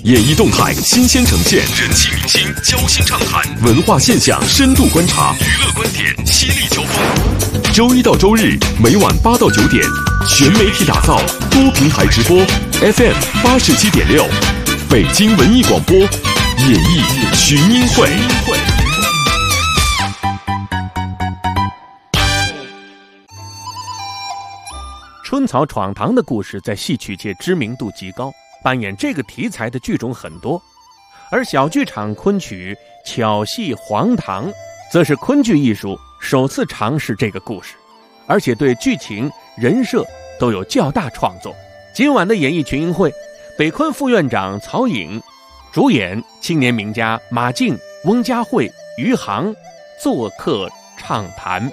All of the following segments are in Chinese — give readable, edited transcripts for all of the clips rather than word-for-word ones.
演艺动态新鲜呈现，人气明星交心畅谈，文化现象深度观察，娱乐观点犀利交锋。周一到周日每晚8到9点，全媒体打造，多平台直播 ，FM 87.6，北京文艺广播演艺群英会。 春草闯堂的故事在戏曲界知名度极高，扮演这个题材的剧种很多，而小剧场昆曲巧戏黄堂则是昆剧艺术首次尝试这个故事，而且对剧情人设都有较大创作。今晚的演艺群英会，北昆副院长曹颖，主演青年名家马静、翁佳慧、余杭做客畅谈。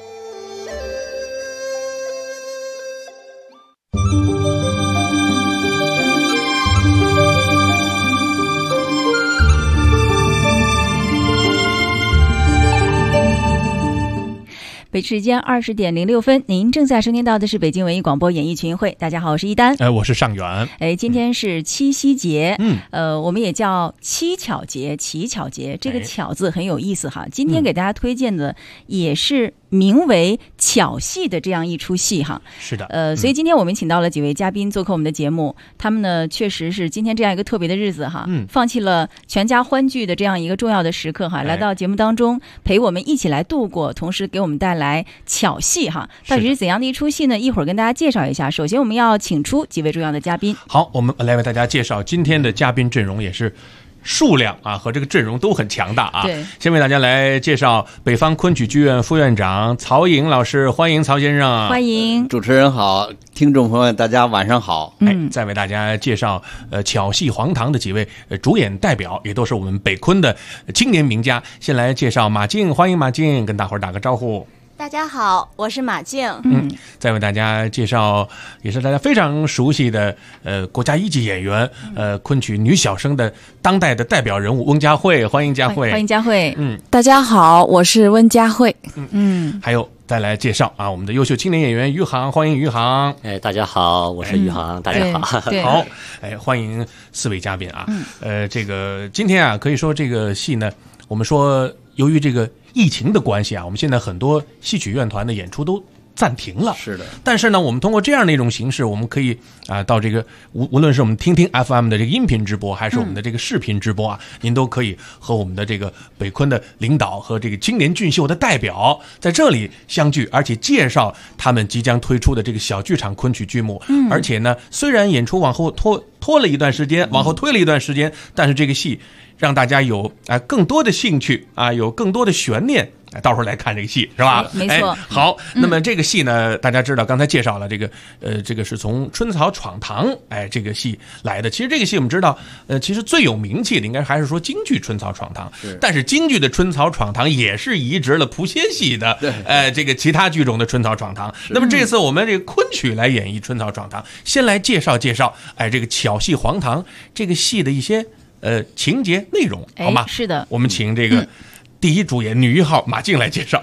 北时间20点06分，您正在收听到的是北京文艺广播演艺群英会。大家好，我是一丹。 我是尚元。 今天是七夕节，我们也叫七巧节、乞巧节。这个巧字很有意思哈。今天给大家推荐的也是名为巧戏的这样一出戏哈。 是的。 所以今天我们请到了几位嘉宾做客我们的节目，他们呢确实是今天这样一个特别的日子哈，放弃了全家欢聚的这样一个重要的时刻哈，来到节目当中陪我们一起来度过，同时给我们带来巧戏哈。到底是怎样的一出戏呢？一会儿跟大家介绍一下。首先我们要请出几位重要的嘉宾。 好，我们来为大家介绍今天的嘉宾阵容，也是数量啊和这个阵容都很强大啊。 对， 先为大家来介绍北方昆曲剧院副院长曹颖老师，欢迎曹先生。 欢迎。 主持人好，听众朋友大家晚上好。 再为大家介绍巧戏黄堂的几位主演代表，也都是我们北昆的青年名家。先来介绍马静，欢迎马静，跟大伙儿打个招呼。 大家好，我是马静。 再为大家介绍也是大家非常熟悉的国家一级演员，昆曲女小生的当代的代表人物翁佳慧，欢迎佳慧。 欢迎佳慧。 大家好，我是温佳慧。 还有再来介绍啊，我们的优秀青年演员余杭，欢迎余杭。 大家好，我是余杭。大家好。 好，欢迎4位嘉宾啊。这个今天啊，可以说这个戏呢，我们说由于这个疫情的关系啊，我们现在很多戏曲院团的演出都暂停了。 是的。 但是呢，我们通过这样的一种形式，我们可以到这个无论是我们听听 FM 的这个音频直播，还是我们的这个视频直播啊，您都可以和我们的这个北昆的领导和这个青年俊秀的代表在这里相聚，而且介绍他们即将推出的这个小剧场昆曲剧目。而且呢，虽然演出往后拖了一段时间，往后推了一段时间，但是这个戏让大家有更多的兴趣啊，有更多的悬念，到时候来看这个戏是吧？ 没错。 好，那么这个戏呢，大家知道，刚才介绍了这个是从春草闯堂这个戏来的。其实这个戏我们知道，其实最有名气的应该还是说京剧春草闯堂，但是京剧的春草闯堂也是移植了谱写戏的这个其他剧种的春草闯堂。那么这次我们这个昆曲来演绎春草闯堂，先来介绍这个巧戏黄堂这个戏的一些情节内容，好吗？ 是的， 我们请这个第一主演女1号马静来介绍。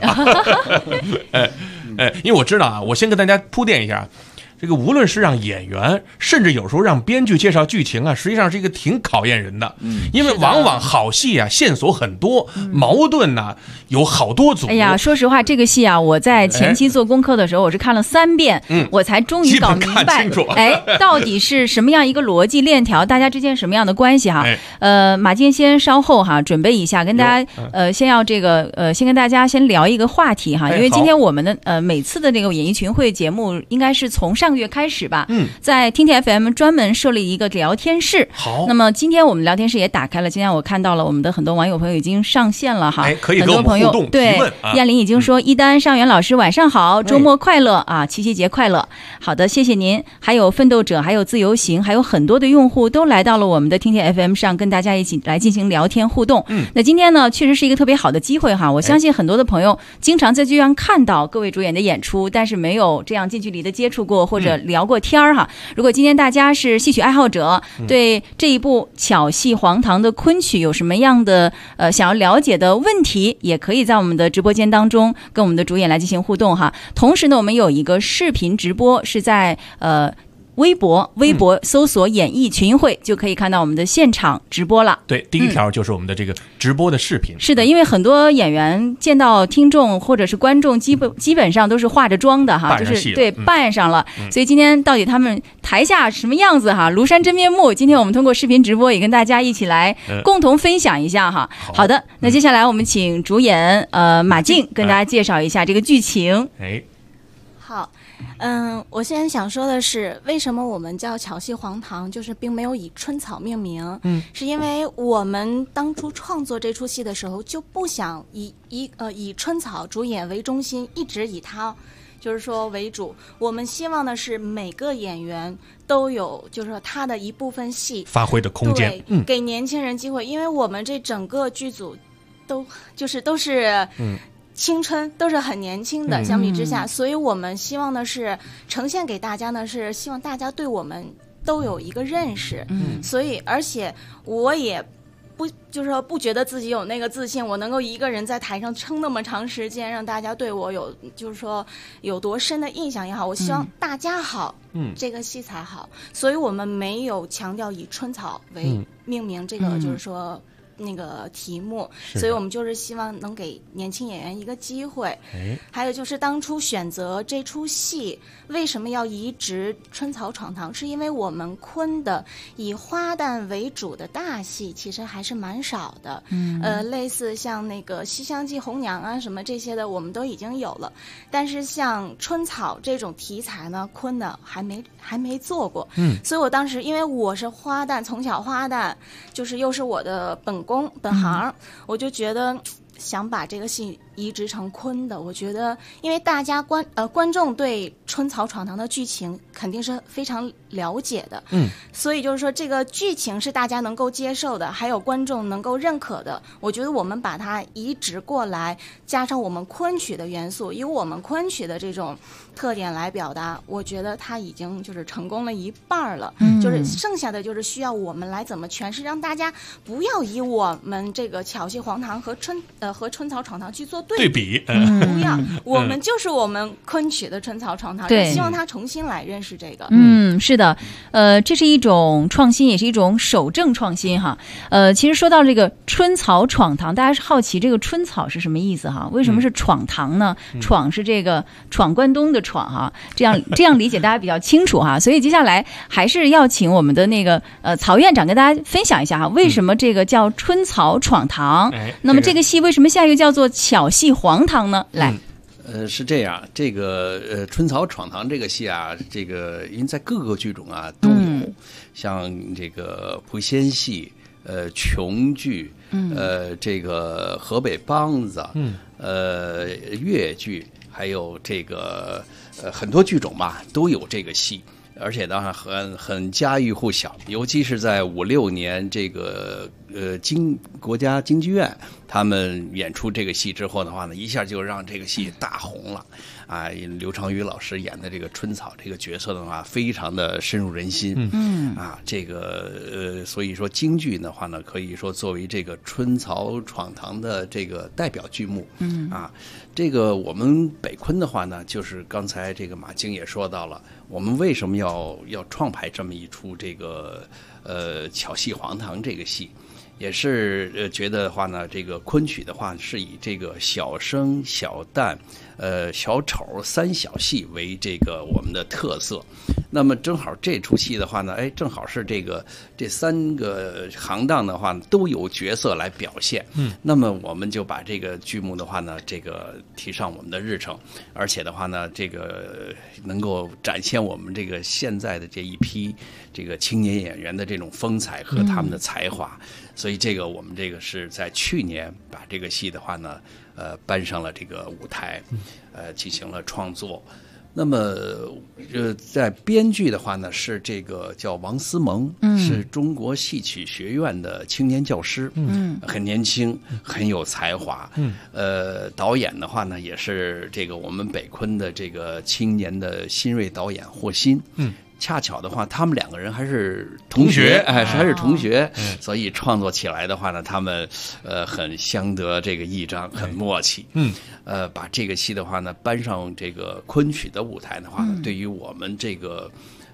因为我知道啊，我先跟大家铺垫一下。这个无论是让演员，甚至有时候让编剧介绍剧情啊，实际上是一个挺考验人的。因为往往好戏啊，线索很多，矛盾呢有好多组。 说实话，这个戏啊，我在前期做功课的时候，我是看了3遍，我才终于搞明白，到底是什么样一个逻辑链条，大家之间什么样的关系哈。马静先稍后哈准备一下，跟大家先跟大家先聊一个话题哈，因为今天我们的每次的这个演艺群会节目，应该是从上个月开始吧，在听听 FM 专门设立一个聊天室。 好， 那么今天我们聊天室也打开了，今天我看到了我们的很多网友朋友已经上线了哈， 可以跟我们互动提问。 燕玲已经说，一丹、尚元老师晚上好，周末快乐啊，七夕节快乐。好的，谢谢您。还有奋斗者，还有自由行，还有很多的用户都来到了我们的听听 FM 上，跟大家一起来进行聊天互动。那今天呢，确实是一个特别好的机会哈，我相信很多的朋友经常在剧院看到各位主演的演出，但是没有这样近距离的接触过或者聊过天哈。如果今天大家是戏曲爱好者，对这一部巧戏黄堂的昆曲有什么样的想要了解的问题，也可以在我们的直播间当中跟我们的主演来进行互动哈。同时呢，我们有一个视频直播是在微博搜索演艺群英会就可以看到我们的现场直播了。 对，第一条就是我们的这个直播的视频。 是的，因为很多演员见到听众或者是观众基本上都是化着妆的哈，就是对扮上了。所以今天到底他们台下什么样子哈，庐山真面目，今天我们通过视频直播也跟大家一起来共同分享一下哈。好的，那接下来我们请主演马静跟大家介绍一下这个剧情。 好。我现在想说的是，为什么我们叫巧戏黄堂，就是并没有以春草命名。是因为我们当初创作这出戏的时候，就不想以春草主演为中心，一直以它就是说为主。我们希望的是每个演员都有就是说他的一部分戏发挥的空间， 对，给年轻人机会。因为我们这整个剧组都是青春，都是很年轻的，相比之下，所以我们希望的是呈现给大家呢，是希望大家对我们都有一个认识。所以而且我也就是说不觉得自己有那个自信，我能够一个人在台上撑那么长时间，让大家对我有就是说有多深的印象也好，我希望大家好，这个戏才好。所以我们没有强调以春草为命名，这个就是说那个题目，所以我们就是希望能给年轻演员一个机会。还有就是当初选择这出戏为什么要移植春草闯堂，是因为我们昆的以花旦为主的大戏其实还是蛮少的。类似像那个西厢记红娘啊什么这些的我们都已经有了，但是像春草这种题材呢，昆的还没做过。所以我当时因为我是花旦，从小花旦就是又是我的本行，我就觉得想把这个戏移植成昆的。我觉得因为大家观众对春草闯堂的剧情肯定是非常了解的，所以就是说这个剧情是大家能够接受的，还有观众能够认可的。我觉得我们把它移植过来，加上我们昆曲的元素，以我们昆曲的这种特点来表达，我觉得它已经就是成功了一半了。就是剩下的就是需要我们来怎么诠释，让大家不要以我们这个巧戏黄堂和春草闯堂去做对比，不要，我们就是我们昆曲的春草闯堂，希望他重新来认识这个。 是的，这是一种创新，也是一种守正创新哈。其实说到这个春草闯堂，大家是好奇这个春草是什么意思哈？为什么是闯堂呢？闯是这个闯关东的闯哈，这样理解大家比较清楚哈。所以接下来还是要请我们的那个曹院长跟大家分享一下哈，为什么这个叫春草闯堂？那么这个戏为什么下一个叫做巧戏黄堂呢？来。 是这样，这个春草闯堂这个戏啊，这个因为在各个剧种啊都有，像这个莆仙戏、琼剧，这个河北梆子，越剧，还有这个很多剧种吧都有这个戏。而且当然很家喻户晓，尤其是在56年这个国家京剧院他们演出这个戏之后的话呢，一下就让这个戏大红了啊！刘长宇老师演的这个春草这个角色的话，非常的深入人心。这个所以说京剧的话呢，可以说作为这个春草闯堂的这个代表剧目。这个我们北昆的话呢，就是刚才这个马晶也说到了，我们为什么要创排这么一出这个巧戏黄堂这个戏，也是觉得的话呢，这个昆曲的话是以这个小生、小旦、小丑三小戏为这个我们的特色。那么正好这出戏的话呢，正好是这三个行当的话都有角色来表现。那么我们就把这个剧目的话呢，这个提上我们的日程，而且的话呢，这个能够展现我们这个现在的这一批这个青年演员的这种风采和他们的才华。所以这个我们这个是在去年把这个戏的话呢，搬上了这个舞台，进行了创作。那么在编剧的话呢，是这个叫王思蒙，是中国戏曲学院的青年教师，很年轻，很有才华。导演的话呢，也是这个我们北昆的这个青年的新锐导演霍鑫。恰巧的话，他们两个人还是同学，还是同学，所以创作起来的话呢，他们很相得这个益彰，很默契。把这个戏的话呢搬上这个昆曲的舞台的话呢，对于我们这个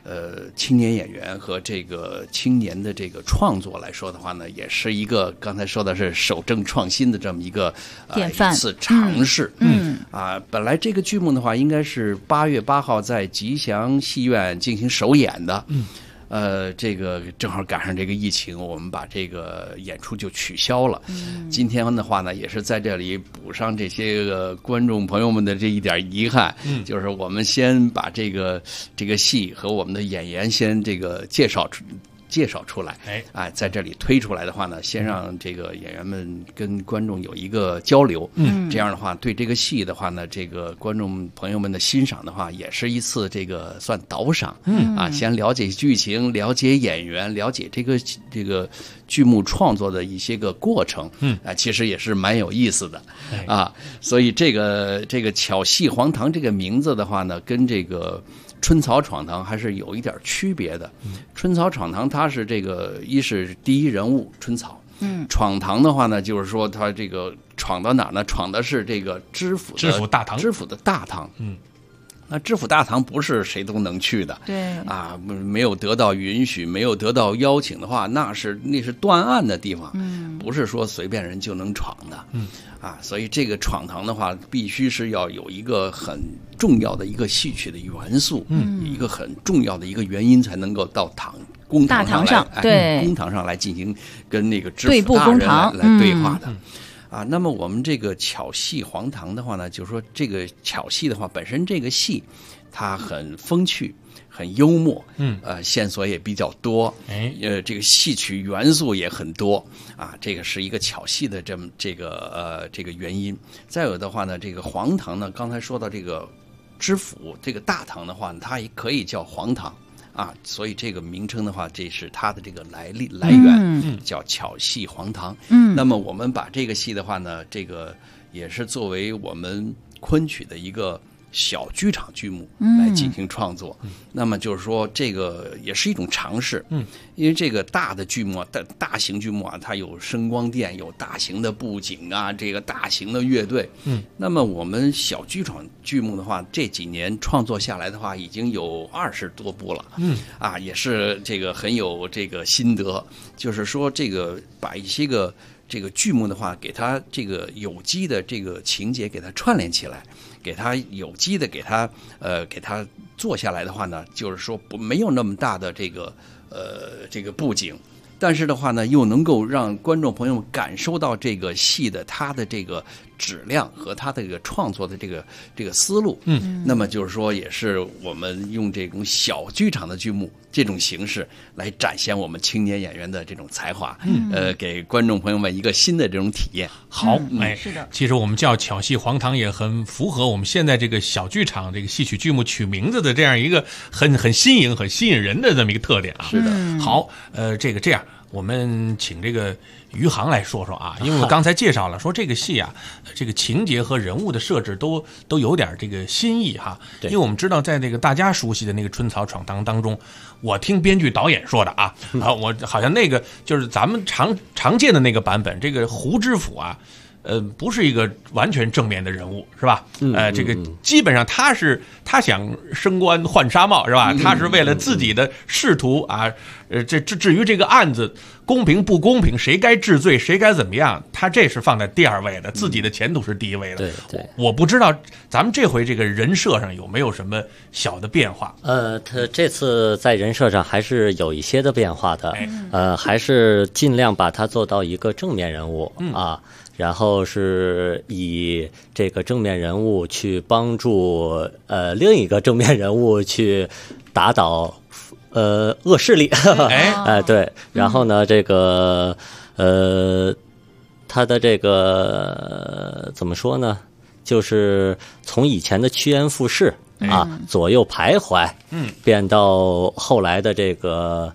青年演员和这个青年的这个创作来说的话呢，也是一个刚才说的是守正创新的这么一个典范一次尝试。本来这个剧目的话，应该是8月8号在吉祥戏院进行首演的。这个正好赶上这个疫情，我们把这个演出就取消了。今天的话呢，也是在这里补上这些个观众朋友们的这一点遗憾，就是我们先把这个戏和我们的演员先这个介绍出来，在这里推出来的话呢，先让这个演员们跟观众有一个交流，这样的话对这个戏的话呢，这个观众朋友们的欣赏的话，也是一次这个算导赏，先了解剧情，了解演员，了解这个剧目创作的一些个过程，其实也是蛮有意思的，所以这个巧戏黄堂这个名字的话呢，跟这个春草闯堂还是有一点区别的。春草闯堂它是这个一是第一人物春草，闯堂的话呢，就是说它这个闯到哪呢？闯的是这个知府大堂， 知府的大堂。那知府大堂不是谁都能去的， 对没有得到允许，没有得到邀请的话，那是断案的地方，不是说随便人就能闯的，所以这个闯堂的话，必须是要有一个很重要的一个戏曲的元素，一个很重要的一个原因，才能够到公堂上来， 对， 公堂上来进行跟那个知府大人来对话的。那么我们这个巧戏黄堂的话呢，就是说这个巧戏的话，本身这个戏它很风趣，很幽默，线索也比较多，这个戏曲元素也很多这个是一个巧戏的这个原因。再有的话呢，这个黄堂呢，刚才说到这个知府这个大堂的话呢，它也可以叫黄堂。所以这个名称的话，这是它的这个来源，叫巧戏黄堂。那么我们把这个戏的话呢，这个也是作为我们昆曲的一个小剧场剧目来进行创作。那么就是说，这个也是一种尝试。因为这个大的剧目，大型剧目它有声光电，有大型的布景这个大型的乐队。那么我们小剧场剧目的话，这几年创作下来的话，已经有20多部了。也是这个很有这个心得，就是说这个把一些个这个剧目的话，给它这个有机的这个情节给它串联起来，给它有机的给它做下来的话呢，就是说没有那么大的这个布景，但是的话呢，又能够让观众朋友们感受到这个戏的它的这个质量和它的这个创作的这个思路。那么就是说，也是我们用这种小剧场的剧目这种形式来展现我们青年演员的这种才华，给观众朋友们一个新的这种体验。 好， 是的。 其实我们叫巧戏黄堂也很符合我们现在这个小剧场这个戏曲剧目取名字的这样一个很新颖、很吸引人的这么一个特点是的。 好，这样。我们请这个余杭来说说因为我刚才介绍了说这个戏这个情节和人物的设置都有点这个新意因为我们知道在那个大家熟悉的那个春草闯堂当中，我听编剧导演说的我好像那个就是咱们常见的那个版本，这个胡知府不是一个完全正面的人物，是吧？这个基本上他想升官换纱帽，是吧？他是为了自己的仕途至于这个案子公平不公平，谁该治罪，谁该怎么样，他这是放在第2位的，自己的前途是第1位的。 对， 我不知道咱们这回这个人设上有没有什么小的变化？ 他这次在人设上还是有一些的变化的，还是尽量把它做到一个正面人物然后是以这个正面人物去帮助另一个正面人物去打倒恶势力，对，然后呢，这个他的这个怎么说呢？就是从以前的趋炎附势左右徘徊，变到后来的这个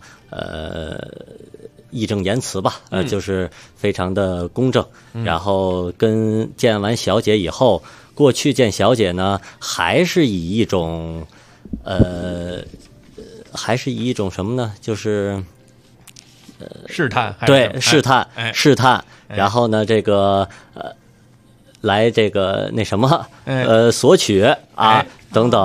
义正言辞吧，就是非常的公正。然后跟见完小姐以后，过去见小姐呢，还是以一种什么呢？就是试探， 对，试探。然后呢，这个来这个那什么索取等等。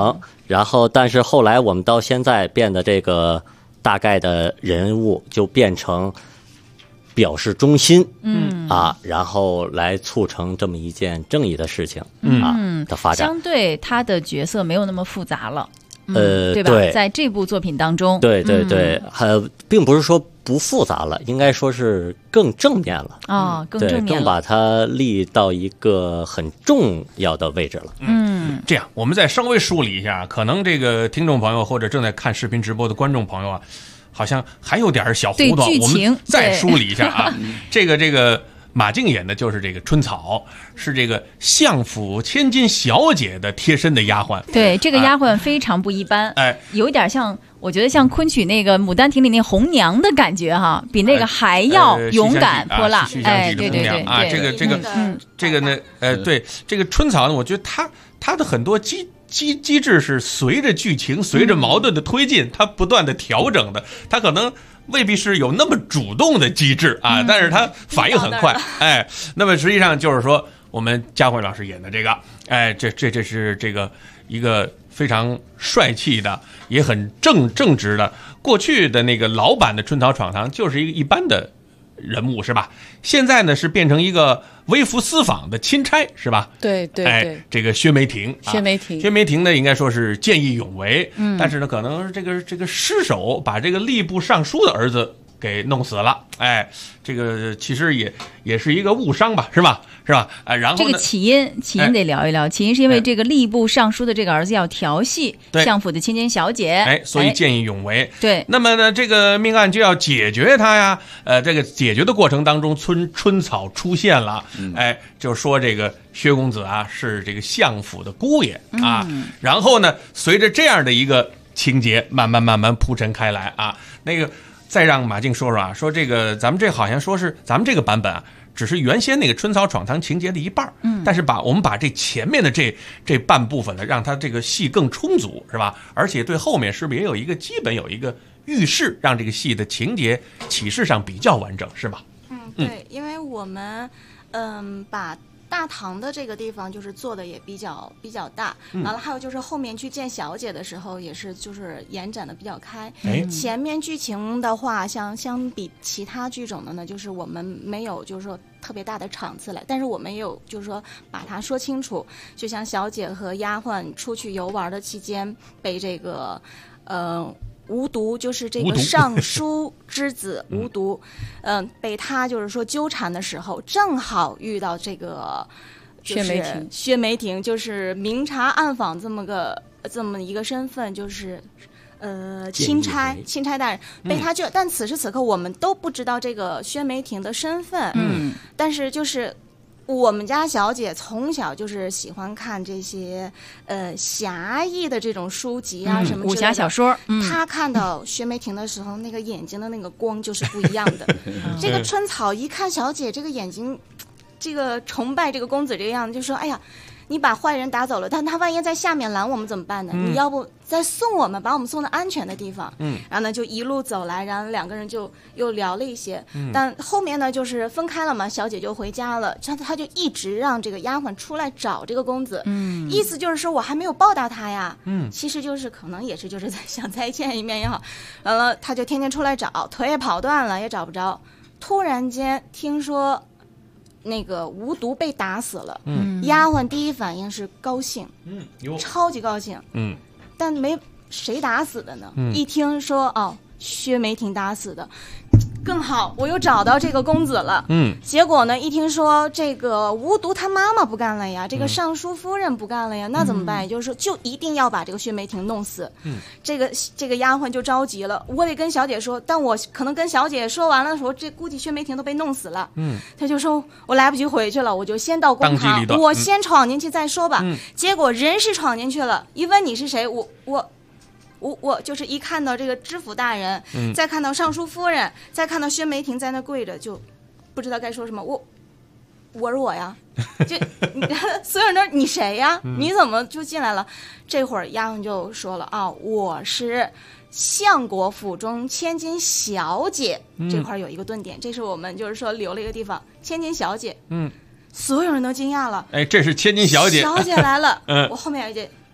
然后但是后来我们到现在变得这个大概的人物就变成表示忠心，然后来促成这么一件正义的事情，的发展。 相对他的角色没有那么复杂了，对吧？ 对， 在这部作品当中， 对，并不是说不复杂了，应该说是更正面了更正面了， 更把它立到一个很重要的位置了。 这样我们再稍微梳理一下，可能这个听众朋友或者正在看视频直播的观众朋友啊，好像还有点小糊涂，我们再梳理一下啊。这个马竞演的就是这个春草，是这个相府千金小姐的贴身的丫鬟。 对，这个丫鬟非常不一般，有点像，我觉得像昆曲那个《牡丹亭》里那红娘的感觉哈，比那个还要勇敢泼辣。 对，这个呢，对这个春草呢，我觉得它的很多机制是随着剧情、随着矛盾的推进，它不断的调整的，它可能未必是有那么主动的机制啊，但是它反应很快，那么实际上就是说，我们佳慧老师演的这个，这是这个一个非常帅气的，也很正直的，过去的那个老版的春草闯堂就是一个一般的人物是吧？现在呢是变成一个微服私访的钦差是吧？ 对， 这个薛梅亭呢应该说是见义勇为，但是呢可能这个失手把这个吏部尚书的儿子给弄死了，这个其实也是一个误伤吧，是吧？然后呢， 这个起因得聊一聊。起因是因为这个吏部尚书的这个儿子要调戏相府的千金小姐， 所以见义勇为。 对， 那么呢，这个命案就要解决它呀。这个解决的过程当中，春草出现了，就说这个薛公子啊是这个相府的姑爷啊。然后呢，随着这样的一个情节慢慢铺陈开来啊，那个再让马竞说啊，说这个咱们这好像说是咱们这个版本啊。只是原先那个春草闯堂情节的一半，但是我们把这前面的这半部分呢，让它这个戏更充足，是吧？而且对后面是不是也有一个基本有一个预示，让这个戏的情节启示上比较完整，是吧？ 对，因为我们把大堂的这个地方就是做的也比较大，完了还有就是后面去见小姐的时候也是就是延展的比较开。前面剧情的话，相比其他剧种的呢，就是我们没有就是说特别大的场次来，但是我们也有就是说把它说清楚，就像小姐和丫鬟出去游玩的期间被这个无毒，就是这个尚书之子无毒，被他就是说纠缠的时候，正好遇到这个薛梅亭，就是明察暗访这么一个身份，就是钦差大人被他但此时此刻我们都不知道这个薛梅亭的身份，但是就是我们家小姐从小就是喜欢看这些侠义的这种书籍啊，什么武侠小说。 她看到薛梅亭的时候，那个眼睛的那个光就是不一样的。这个春草一看小姐这个眼睛，这个崇拜这个公子这个样子，就说：“哎呀，你把坏人打走了，但他万一在下面拦我们怎么办呢？你要不再送我们，把我们送到安全的地方。”然后呢就一路走来，然后两个人就又聊了一些。但后面呢就是分开了嘛，小姐就回家了，他就一直让这个丫鬟出来找这个公子。意思就是说我还没有报答他呀。其实就是可能也是就是想再见一面也好。完了他就天天出来找，腿也跑断了，也找不着。突然间听说那个无毒被打死了，丫鬟第一反应是高兴，超级高兴，但没谁打死的呢。一听说薛梅亭打死的，更好，我又找到这个公子了。结果呢，一听说这个无毒他妈妈不干了呀，这个尚书夫人不干了呀，那怎么办？也就是说，就一定要把这个薛梅亭弄死。这个丫鬟就着急了，我得跟小姐说，但我可能跟小姐说完了的时候，这估计薛梅亭都被弄死了。他就说我来不及回去了，我就先到公堂，我先闯进去再说吧。结果人是闯进去了，一问你是谁，我就是一看到这个知府大人，再看到尚书夫人，再看到薛梅亭在那跪着，就不知道该说什么。我是我呀，就所有人都说你谁呀？你怎么就进来了？这会儿丫鬟就说了我是相国府中千金小姐。这块有一个顿点，这是我们就是说留了一个地方，千金小姐。所有人都惊讶了。 这是千金小姐， 小姐来了。我后面也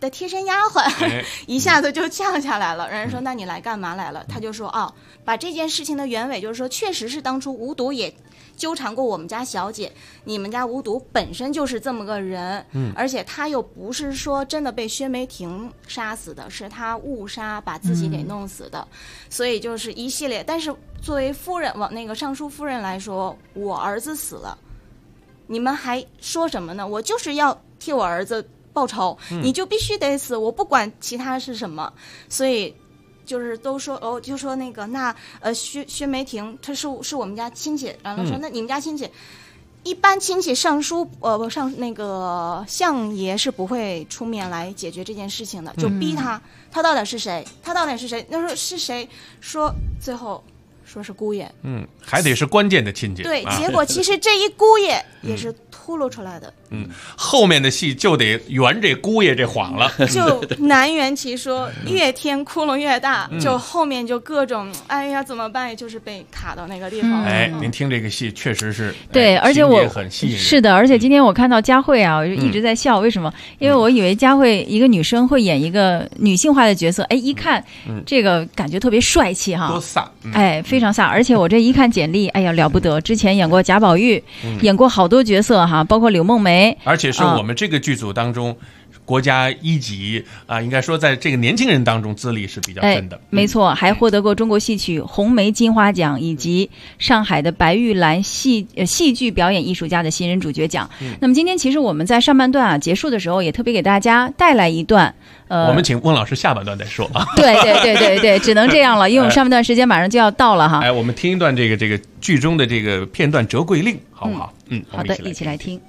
的贴身丫鬟，一下子就降下来了。人家说那你来干嘛来了？他就说把这件事情的原委就是说，确实是当初无毒也纠缠过我们家小姐，你们家无毒本身就是这么个人，而且他又不是说真的被薛梅婷杀死的，是他误杀把自己给弄死的，所以就是一系列。但是作为夫人，往那个尚书夫人来说，我儿子死了，你们还说什么呢？我就是要替我儿子报仇，你就必须得死，我不管其他是什么。所以就是都说就说那个薛梅婷她是我们家亲戚，然后说那你们家亲戚，一般亲戚尚书那个相爷是不会出面来解决这件事情的，就逼他到底是谁？他到底是谁？那说是谁？说最后说是姑爷， 还得是关键的亲戚。 对，结果其实这一姑爷也是秃噜出来的。 后面的戏就得圆这姑爷这谎了， 就难圆其说，越添窟窿越大，就后面就各种哎呀怎么办，就是被卡到那个地方。 您听这个戏确实是对，而且我很吸引人。 是的，而且今天我看到佳慧啊，我就一直在笑，为什么？因为我以为佳慧一个女生会演一个女性化的角色，一看这个感觉特别帅气哈， 多飒， 非常飒。而且我这一看简历，哎呀了不得，之前演过贾宝玉，演过好多角色哈，包括柳梦梅。 而且是我们这个剧组当中，国家一级应该说在这个年轻人当中资历是比较深的。 没错，还获得过中国戏曲红梅金花奖以及上海的白玉兰戏剧表演艺术家的新人主角奖。那么今天其实我们在上半段结束的时候，也特别给大家带来一段。 我们请翁老师下半段再说啊。 对，只能这样了，因为我们上半段时间马上就要到了哈。 我们听一段这个剧中的这个片段《折桂令》，好不好？ 好的，一起来听。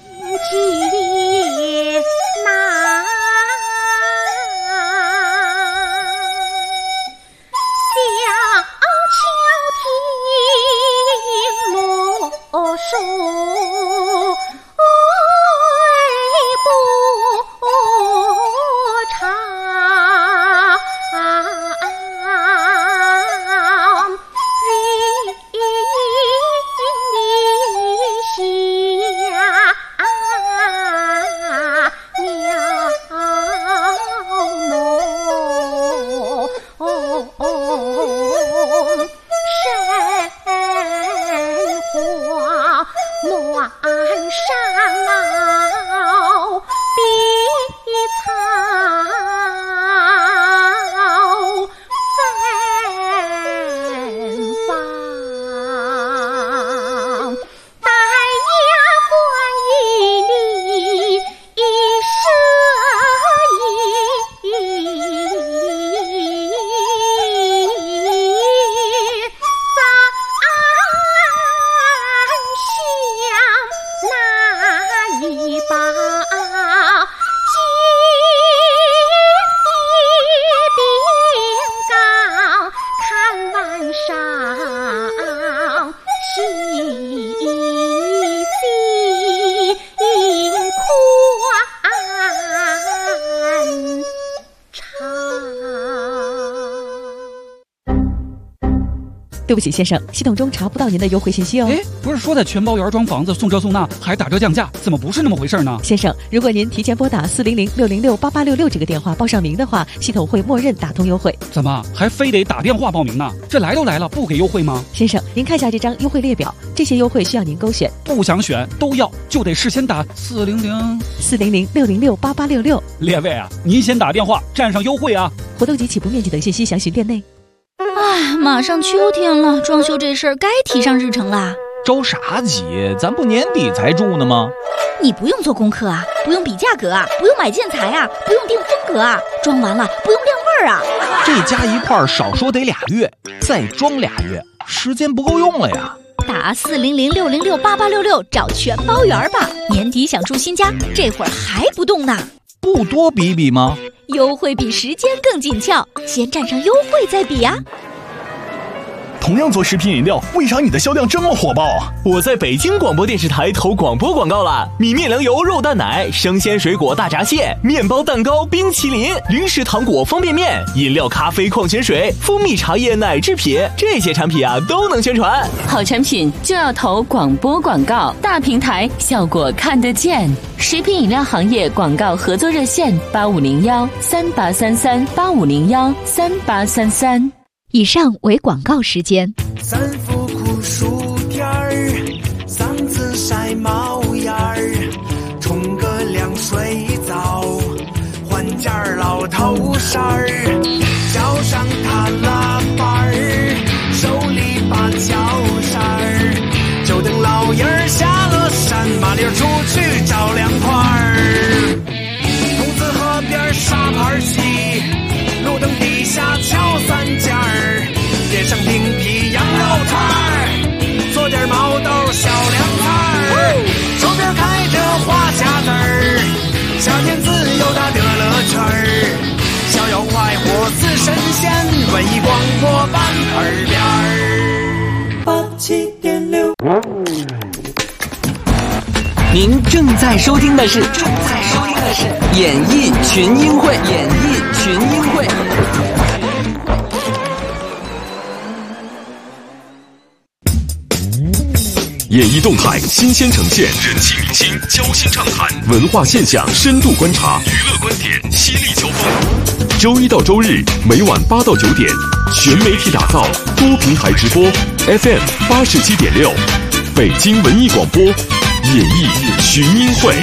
对不起先生，系统中查不到您的优惠信息哦。 不是说在全包园装房子送这送那还打折降价，怎么不是那么回事呢？ 先生，如果您提前拨打400-606-8866这个电话报上名的话，系统会默认打通优惠。 怎么还非得打电话报名呢？这来都来了，不给优惠吗？ 先生，您看下这张优惠列表，这些优惠需要您勾选， 不想选都要就得事先打400-606-8866。列位啊，您先打电话占上优惠啊！ 活动及起步面积等信息详询店内。 马上秋天了，装修这事儿该提上日程啦。 着啥急？咱不年底才住呢吗？ 你不用做功课啊，不用比价格啊，不用买建材啊，不用定风格啊，装完了不用晾味儿啊。 这加一块儿少说得2月，再装2月，时间不够用了呀。 打400-606-8866找全包园吧。年底想住新家，这会儿还不动呢？ 不多比比吗？ 优惠比时间更紧俏，先占上优惠再比呀。 同样做食品饮料，为啥你的销量这么火爆啊？ 我在北京广播电视台投广播广告了，米面粮油肉蛋奶、生鲜水果大闸蟹、面包蛋糕、冰淇淋、零食糖果、方便面、饮料、咖啡、矿泉水、蜂蜜茶叶、奶制品，这些产品啊都能宣传。 好产品就要投广播广告，大平台效果看得见。食品饮料行业广告合作热线8501-3833-8501-3833。 以上为广告时间。 三伏酷暑天儿，嗓子晒冒烟儿，冲个凉水澡，换件老头衫儿，脚上踏拉板儿，手里把脚扇儿，就等老爷儿下了山，麻溜出去找凉快儿。筒子河边沙盘戏，路灯底下敲三件儿，点上冰皮羊肉串儿，做点毛豆小凉菜儿，手边开着花匣子儿，夏天自由的乐乐圈儿，逍遥快活似神仙，文艺广播版耳边儿87.6。 您正在收听的是演艺群英会。 演艺动态新鲜呈现，人气明星交心畅谈，文化现象深度观察，娱乐观点犀利交锋。周一到周日每晚8到9点，全媒体打造，多平台直播 ，FM 87.6，北京文艺广播，演艺群英会。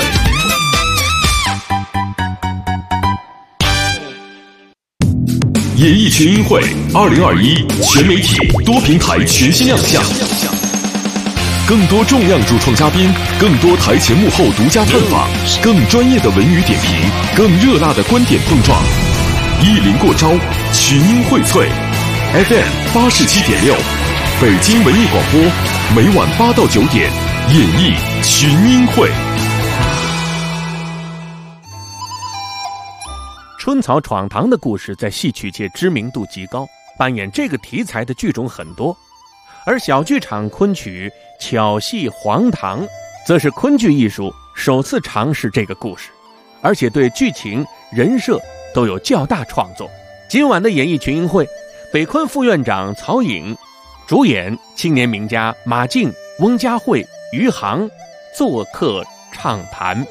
演艺群英会2021全媒体多平台全新亮相。更多重量主创嘉宾，更多台前幕后独家探访，更专业的文娱点评，更热辣的观点碰撞，一临过招，群英荟萃。FM 87.6，北京文艺广播，每晚8到9点，演艺群英会。 春草闯堂的故事在戏曲界知名度极高，扮演这个题材的剧种很多。而小剧场昆曲巧戏黄堂，则是昆剧艺术首次尝试这个故事，而且对剧情、人设都有较大创作。今晚的演艺群英会，北昆副院长曹颖，主演青年名家马静、翁佳慧、余杭做客畅谈。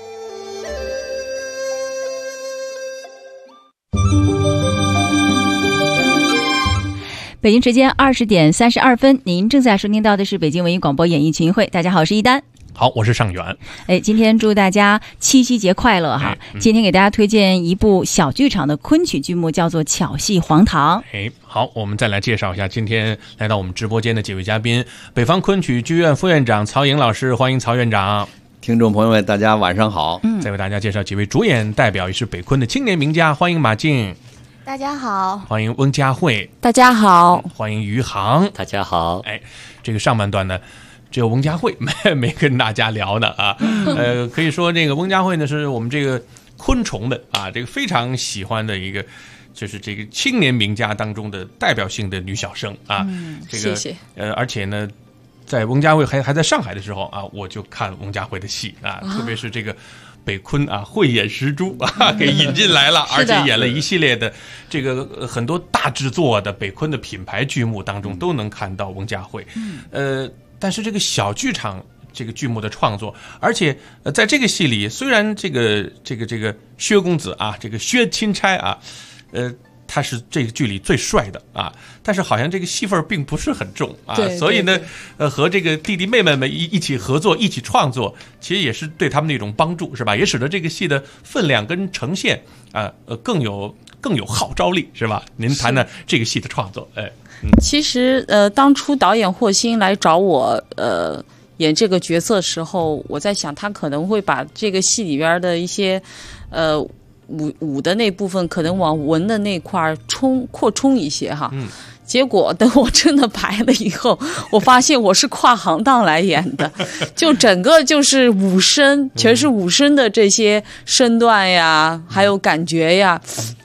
北京时间20点32分，您正在收听到的是北京文艺广播演艺群英会。大家好，我是一丹。 好，我是尚元。 今天祝大家七夕节快乐哈！今天给大家推荐一部小剧场的昆曲剧目，叫做《巧戏黄堂》。 好，我们再来介绍一下今天来到我们直播间的几位嘉宾：北方昆曲剧院副院长曹颖老师，欢迎曹院长。 听众朋友们，大家晚上好。 再为大家介绍几位主演代表，也是北昆的青年名家，欢迎马静。 大家好， 欢迎翁佳慧。 大家好， 欢迎余杭。 大家好。 这个上半段呢，只有翁佳慧没跟大家聊呢啊。可以说这个翁佳慧呢，是我们这个昆虫的啊，这个非常喜欢的一个，就是这个青年名家当中的代表性的女小生啊。这个谢谢。 而且呢，在翁佳慧还在上海的时候啊，我就看翁佳慧的戏啊，特别是这个北昆啊，慧眼识珠啊，给引进来了，而且演了一系列的这个很多大制作的北昆的品牌剧目当中都能看到翁佳慧。但是这个小剧场这个剧目的创作，而且在这个戏里，虽然这个薛公子啊，这个薛钦差啊，他是这个剧里最帅的啊，但是好像这个戏份并不是很重啊，所以呢，和这个弟弟妹妹们一起合作、一起创作，其实也是对他们的一种帮助，是吧？也使得这个戏的分量跟呈现啊，更有号召力，是吧？您谈谈这个戏的创作， 其实当初导演霍心来找我演这个角色的时候，我在想他可能会把这个戏里边的一些武的那部分可能往文的那块扩充一些哈。结果等我真的排了以后，我发现我是跨行当来演的，就整个就是武生，全是武生的这些身段呀，还有感觉呀，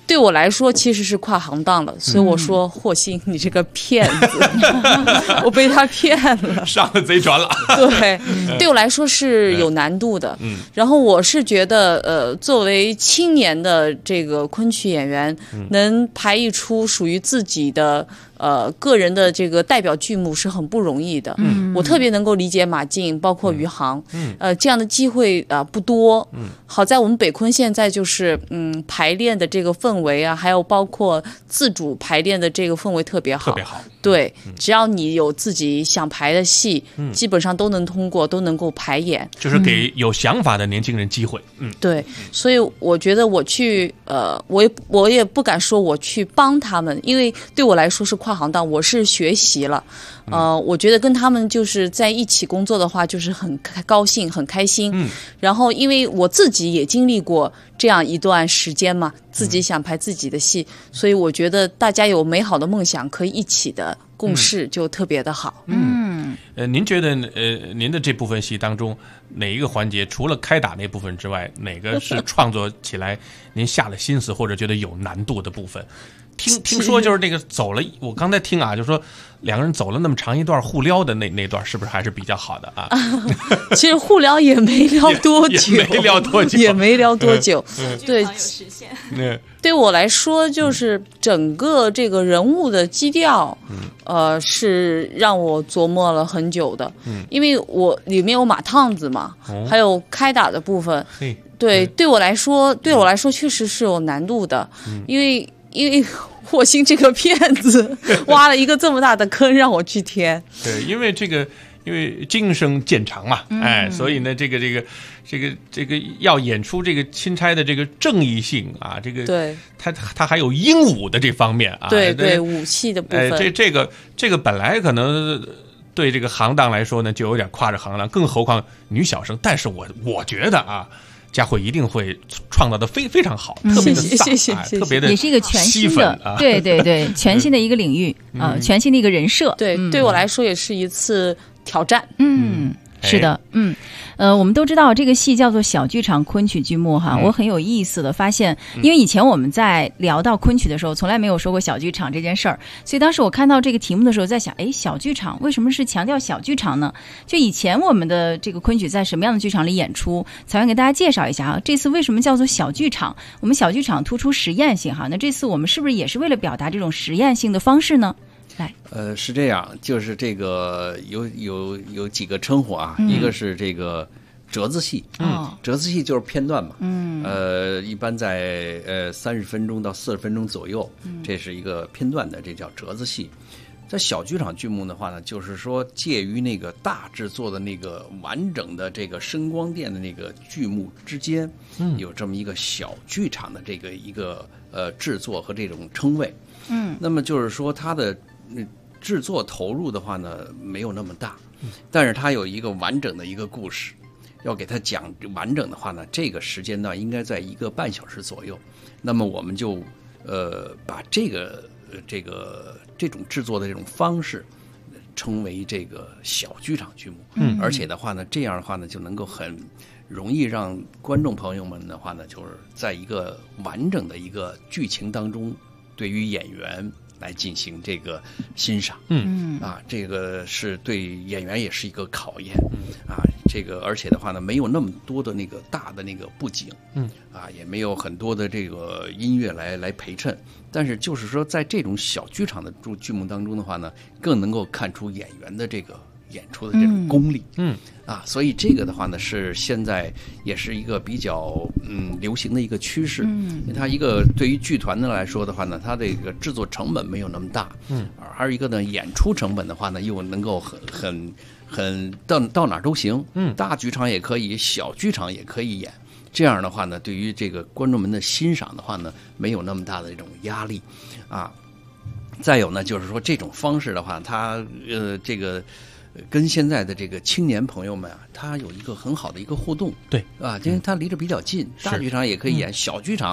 对我来说其实是跨行当了，所以我说霍星，你这个骗子，我被他骗了， 上了贼船了。 对，对我来说是有难度的。然后我是觉得，作为青年的这个昆曲演员，能排一出属于自己的个人的这个代表剧目是很不容易的。我特别能够理解马静，包括余杭，这样的机会不多。好在我们北昆现在就是排练的这个氛围啊，还有包括自主排练的这个氛围特别好，特别好。对，只要你有自己想排的戏，基本上都能通过，都能够排演， 就是给有想法的年轻人机会。 对，所以我觉得我去我也不敢说我去帮他们，因为对我来说是跨行当，我是学习了。我觉得跟他们就是在一起工作的话，就是很高兴、很开心。然后因为我自己也经历过这样一段时间嘛，自己想排自己的戏，所以我觉得大家有美好的梦想，可以一起的共事，就特别的好。 您觉得您的这部分戏当中哪一个环节，除了开打那部分之外，哪个是创作起来您下了心思或者觉得有难度的部分？听说就是那个走了，我刚才听啊，就说两个人走了那么长一段互撩的那段，是不是还是比较好的啊？ 其实互撩也没聊多久， 也没聊多久， 也没聊多久。对， 实现。 对我来说，就是整个这个人物的基调，是让我琢磨了很久的。因为我里面有马趟子嘛，还有开打的部分。对，对我来说确实是有难度的，因为霍星这个骗子挖了一个这么大的坑让我去填。 对，因为经生见长嘛，所以呢，这个要演出这个钦差的这个正义性啊，这个对， 他还有英武的这方面啊， 对武器的部分， 这个本来可能对这个行当来说呢，就有点跨着行当，更何况女小生。但是我觉得啊，佳慧一定会创造的非常好，特别的飒，特别的也是一个全新的，对，全新的一个领域全新的一个人设。 对，对我来说也是一次挑战。 是的，我们都知道这个戏叫做小剧场昆曲剧目哈。我很有意思的发现，因为以前我们在聊到昆曲的时候，从来没有说过小剧场这件事儿，所以当时我看到这个题目的时候，在想，小剧场为什么是强调小剧场呢？就以前我们的这个昆曲在什么样的剧场里演出？采源给大家介绍一下啊，这次为什么叫做小剧场？我们小剧场突出实验性哈，那这次我们是不是也是为了表达这种实验性的方式呢？ 是这样，就是这个有几个称呼啊，一个是这个折子戏，折子戏就是片段嘛，一般在30分钟到40分钟左右，这是一个片段的，这叫折子戏。在小剧场剧目的话呢，就是说介于那个大制作的那个完整的这个声光电的那个剧目之间，有这么一个小剧场的这个一个制作和这种称谓。那么就是说它的制作投入的话呢，没有那么大，但是它有一个完整的一个故事，要给它讲完整的话呢，这个时间段应该在1个半小时左右。那么我们就把这种制作的这种方式称为这个小剧场剧目。而且的话呢，这样的话呢，就能够很容易让观众朋友们的话呢，就是在一个完整的一个剧情当中，对于演员来进行这个欣赏。这个是对演员也是一个考验。这个而且的话呢，没有那么多的那个大的那个布景，也没有很多的这个音乐来陪衬。但是就是说，在这种小剧场的剧目当中的话呢，更能够看出演员的这个演出的这种功力。所以这个的话呢，是现在也是一个比较流行的一个趋势。它一个对于剧团的来说的话呢，它这个制作成本没有那么大。还有一个呢，演出成本的话呢，又能够很到哪儿都行。大剧场也可以，小剧场也可以演。这样的话呢，对于这个观众们的欣赏的话呢，没有那么大的一种压力啊。再有呢，就是说这种方式的话，它这个跟现在的这个青年朋友们啊，他有一个很好的一个互动。 对因为他离着比较近，大剧场也可以演，小剧场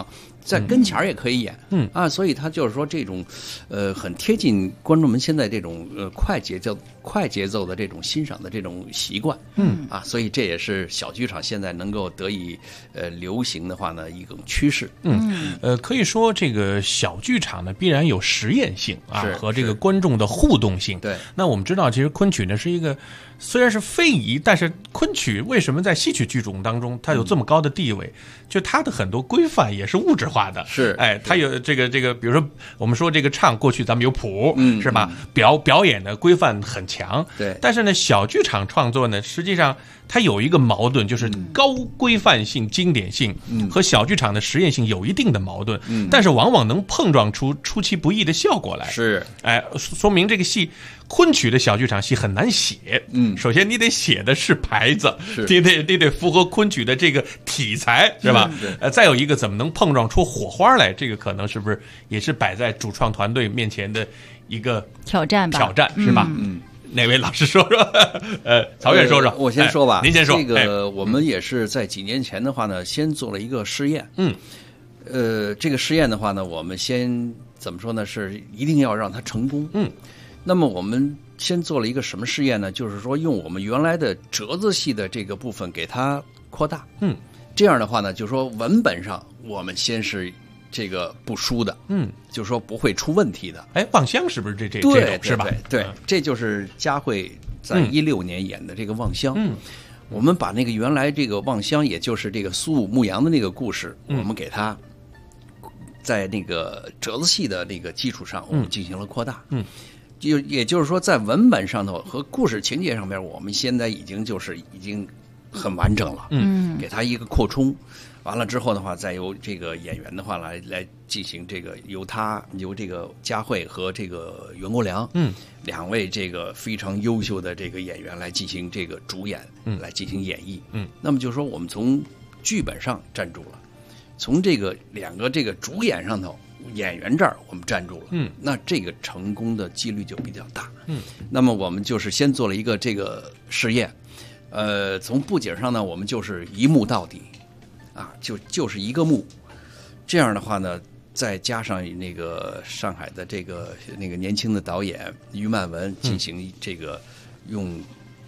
在跟前儿也可以演，所以他就是说这种，很贴近观众们现在这种快节奏的这种欣赏的这种习惯，所以这也是小剧场现在能够得以流行的话呢一种趋势， 可以说这个小剧场呢必然有实验性和这个观众的互动性。 对， 那我们知道，其实昆曲呢是一个虽然是非遗，但是昆曲为什么在戏曲剧种当中它有这么高的地位？就它的很多规范也是物质化的， 是， 它有这个，比如说我们说这个唱，过去咱们有谱，是吧？表演的规范很强， 对。 但是呢，小剧场创作呢，实际上它有一个矛盾，就是高规范性、经典性和小剧场的实验性有一定的矛盾，但是往往能碰撞出出其不意的效果来。 是， 说明这个戏。昆曲的小剧场戏很难写，首先你得写的是牌子，你得符合昆曲的这个题材，是吧？再有一个怎么能碰撞出火花来，这个可能是不是也是摆在主创团队面前的一个挑战吧？ 挑战是吧？哪位老师说说？曹院说说。 我先说吧， 您先说。 这个我们也是在几年前的话呢，先做了一个试验。这个试验的话呢，我们先怎么说呢？是一定要让它成功。那么我们先做了一个什么试验呢？就是说用我们原来的折子戏的这个部分给它扩大。这样的话呢，就是说文本上我们先是这个不输的，就是说不会出问题的。 望乡是不是这种是吧？ 对，这就是佳慧在16年演的这个望乡。我们把那个原来这个望乡，也就是这个苏武牧羊的那个故事，我们给它在那个折子戏的那个基础上，我们进行了扩大。也就是说，在文本上头和故事情节上面，我们现在已经很完整了。给它一个扩充，完了之后的话，再由这个演员的话来进行这个由这个佳慧和这个袁国良，两位这个非常优秀的这个演员来进行这个主演，来进行演绎。那么就是说，我们从剧本上站住了，从这个两个这个主演上头。演员这儿我们站住了，那这个成功的几率就比较大。那么我们就是先做了一个这个试验，从布景上呢，我们就是一幕到底，就是一个幕。这样的话呢，再加上那个上海的那个年轻的导演于曼文进行这个用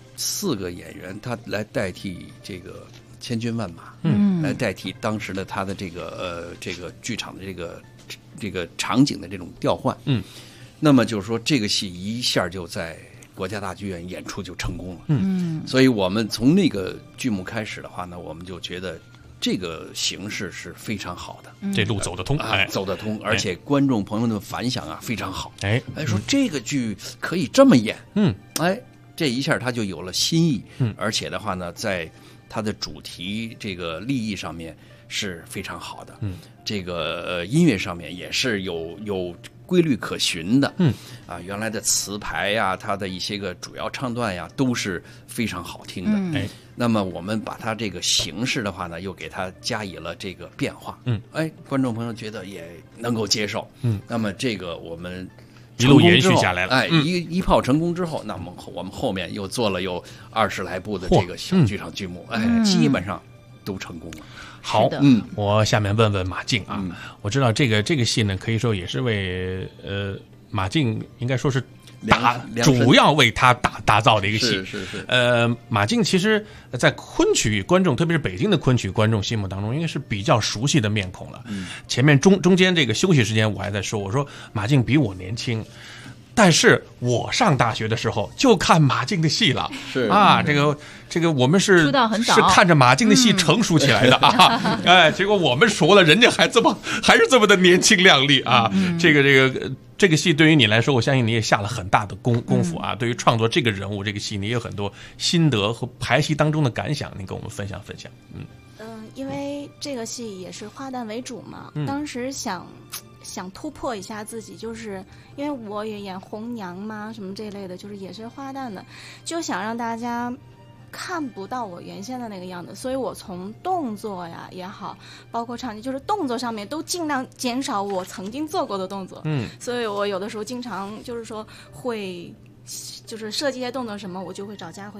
4个演员他来代替这个千军万马，来代替当时的他的这个剧场的这个场景的这种调换，那么就是说这个戏一下就在国家大剧院演出就成功了，所以我们从那个剧目开始的话呢，我们就觉得这个形式是非常好的， 这路走得通， 走得通，而且观众朋友的反响非常好，说这个剧可以这么演，这一下他就有了新意，而且的话呢，在它的主题这个立意上面是非常好的，这个音乐上面也是有规律可循的，原来的词牌呀，它的一些个主要唱段呀，都是非常好听的。那么我们把它这个形式的话呢，又给它加以了这个变化，观众朋友觉得也能够接受，那么这个我们一路延续下来了， 一炮成功之后，那么我们后面又做了有20来部的这个小剧场剧目，基本上都成功了。 好，我下面问问马静啊，我知道这个戏呢，可以说也是为马静应该说是主要为他打造的一个戏。 是。 马静其实在昆曲观众，特别是北京的昆曲观众心目当中，应该是比较熟悉的面孔了。前面中间这个休息时间，我还在说，我说马静比我年轻。但是我上大学的时候就看马静的戏了，这个我们是看着马静的戏成熟起来的啊，结果我们熟了，人家还是这么的年轻靓丽啊，这个戏对于你来说，我相信你也下了很大的功夫啊，对于创作这个人物这个戏，你也有很多心得和排戏当中的感想，你跟我们分享分享。 因为这个戏也是花旦为主嘛，当时想突破一下自己，就是因为我也演红娘嘛，什么这类的，就是也是花旦的，就想让大家看不到我原先的那个样子，所以我从动作呀也好，包括场景，就是动作上面都尽量减少我曾经做过的动作。所以我有的时候经常就是说会，就是设计一些动作什么，我就会找佳慧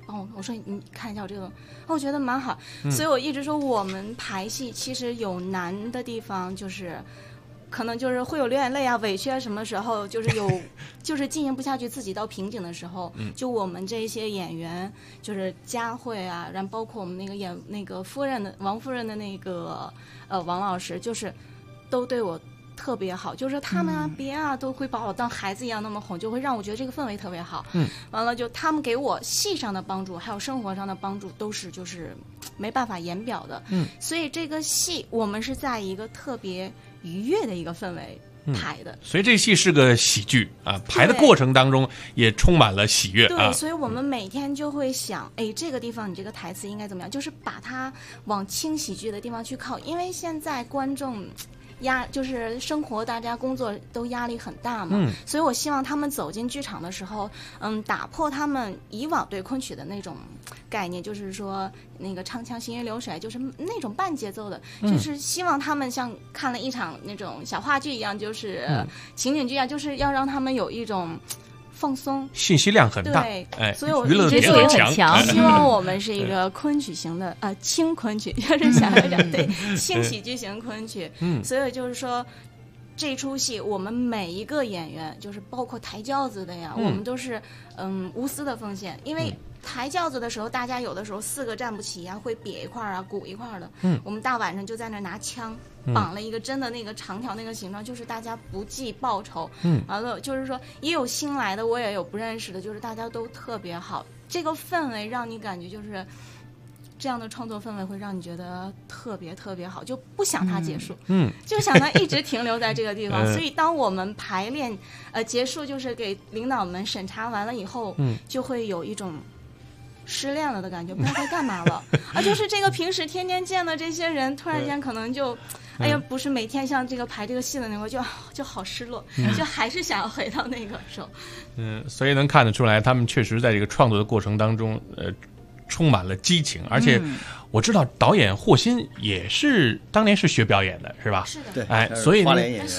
帮我说你看一下我这个，我觉得蛮好，所以我一直说我们排戏其实有难的地方，就是可能就是会有流眼泪啊、委屈啊，什么时候就是有就是经营不下去，自己到瓶颈的时候，就我们这些演员，就是佳慧啊，然后包括我们那个演那个夫人的王夫人的那个王老师，就是都对我特别好，就是他们啊别啊都会把我当孩子一样那么哄，就会让我觉得这个氛围特别好。完了就他们给我戏上的帮助还有生活上的帮助都是就是没办法言表的。所以这个戏我们是在一个特别愉悦的一个氛围排的。 所以这戏是个喜剧啊，排的过程当中也充满了喜悦。 对，所以我们每天就会想，哎，这个地方你这个台词应该怎么样，就是把它往轻喜剧的地方去靠，因为现在观众就是生活，大家工作都压力很大嘛，所以我希望他们走进剧场的时候，打破他们以往对昆曲的那种概念，就是说那个唱腔行云流水，就是那种半节奏的，就是希望他们像看了一场那种小话剧一样，就是情景剧啊，就是要让他们有一种放松， 信息量很大， 对， 哎， 所以我娱乐点很强， 希望我们是一个昆曲型的轻昆曲，就是想要讲对轻喜剧型昆曲，所以就是说这出戏我们每一个演员，就是包括抬轿子的呀，我们都是无私的奉献，因为抬轿子的时候，大家有的时候4个站不齐啊，会瘪一块啊，鼓一块的。我们大晚上就在那拿枪绑了一个真的那个长条那个形状，就是大家不计报酬。完了就是说也有新来的，我也有不认识的，就是大家都特别好，这个氛围让你感觉就是这样的创作氛围会让你觉得特别特别好，就不想它结束，就想它一直停留在这个地方。所以当我们排练结束，就是给领导们审查完了以后，就会有一种失恋了的感觉，不知道该干嘛了就是这个平时天天见的这些人，突然间可能就哎呀，不是每天像这个排这个戏的那个，就好失落，就还是想要回到那个时候。 所以能看得出来，他们确实在这个创作的过程当中，充满了激情，而且我知道导演霍心也是当年是学表演的，是吧？ 是的， 对， 哎，所以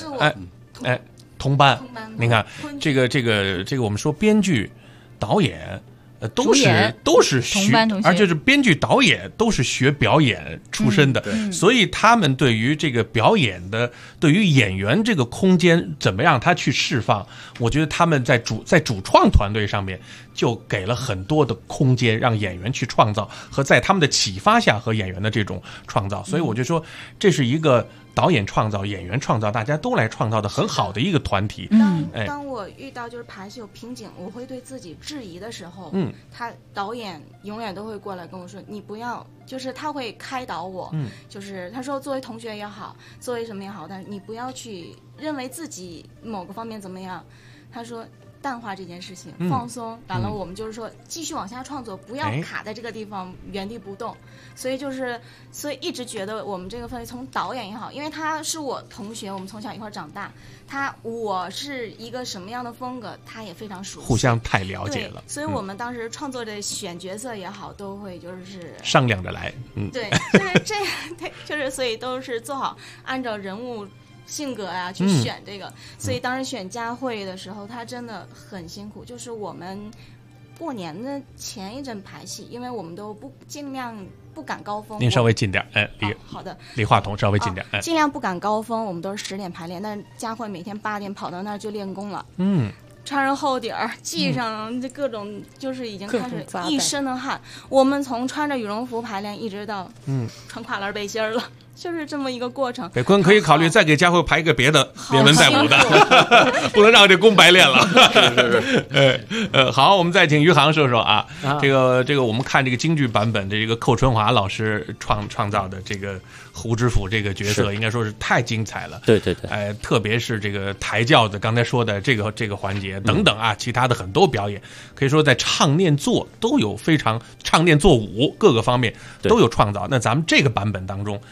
同班，您看这个我们说编剧、导演。都是学，而且是编剧导演都是学表演出身的，所以他们对于这个表演的，对于演员这个空间怎么样他去释放，我觉得他们在主创团队上面就给了很多的空间让演员去创造，和在他们的启发下和演员的这种创造，所以我就说这是一个导演创造、演员创造，大家都来创造的很好的一个团体。 当我遇到就是排戏有瓶颈，我会对自己质疑的时候，他导演永远都会过来跟我说，你不要，就是他会开导我，就是他说作为同学也好，作为什么也好，但是你不要去认为自己某个方面怎么样，他说淡化这件事情，放松，完了我们就是说继续往下创作，不要卡在这个地方原地不动。所以一直觉得我们这个氛围，从导演也好，因为他是我同学，我们从小一块长大，我是一个什么样的风格，他也非常熟悉， 互相太了解了。 所以我们当时创作的选角色也好，都会就是商量着来。 对，就是这样，对，就是所以都是做好按照人物性格啊去选这个，所以当时选佳慧的时候，她真的很辛苦。就是我们过年的前一阵排戏，因为我们都尽量不赶高峰。 您稍微近点， 好的， 离话筒稍微近点， 尽量不赶高峰。我们都是10点排练，但是佳慧每天8点跑到那儿就练功了。穿上厚底儿，系上这各种，就是已经开始一身的汗。我们从穿着羽绒服排练，一直到穿跨栏背心了。就是这么一个过程。 北昆可以考虑再给佳慧排一个别的连文带武的，不能让这功白练了。是。好，我们再请于航说说啊，这个我们看这个京剧版本的这个寇春华老师创造的这个胡知府这个角色，应该说是太精彩了。 对， 特别是这个抬轿子，刚才说的这个环节等等啊，其他的很多表演，可以说在唱念做都有非常唱念做武各个方面都有创造。那咱们这个版本当中，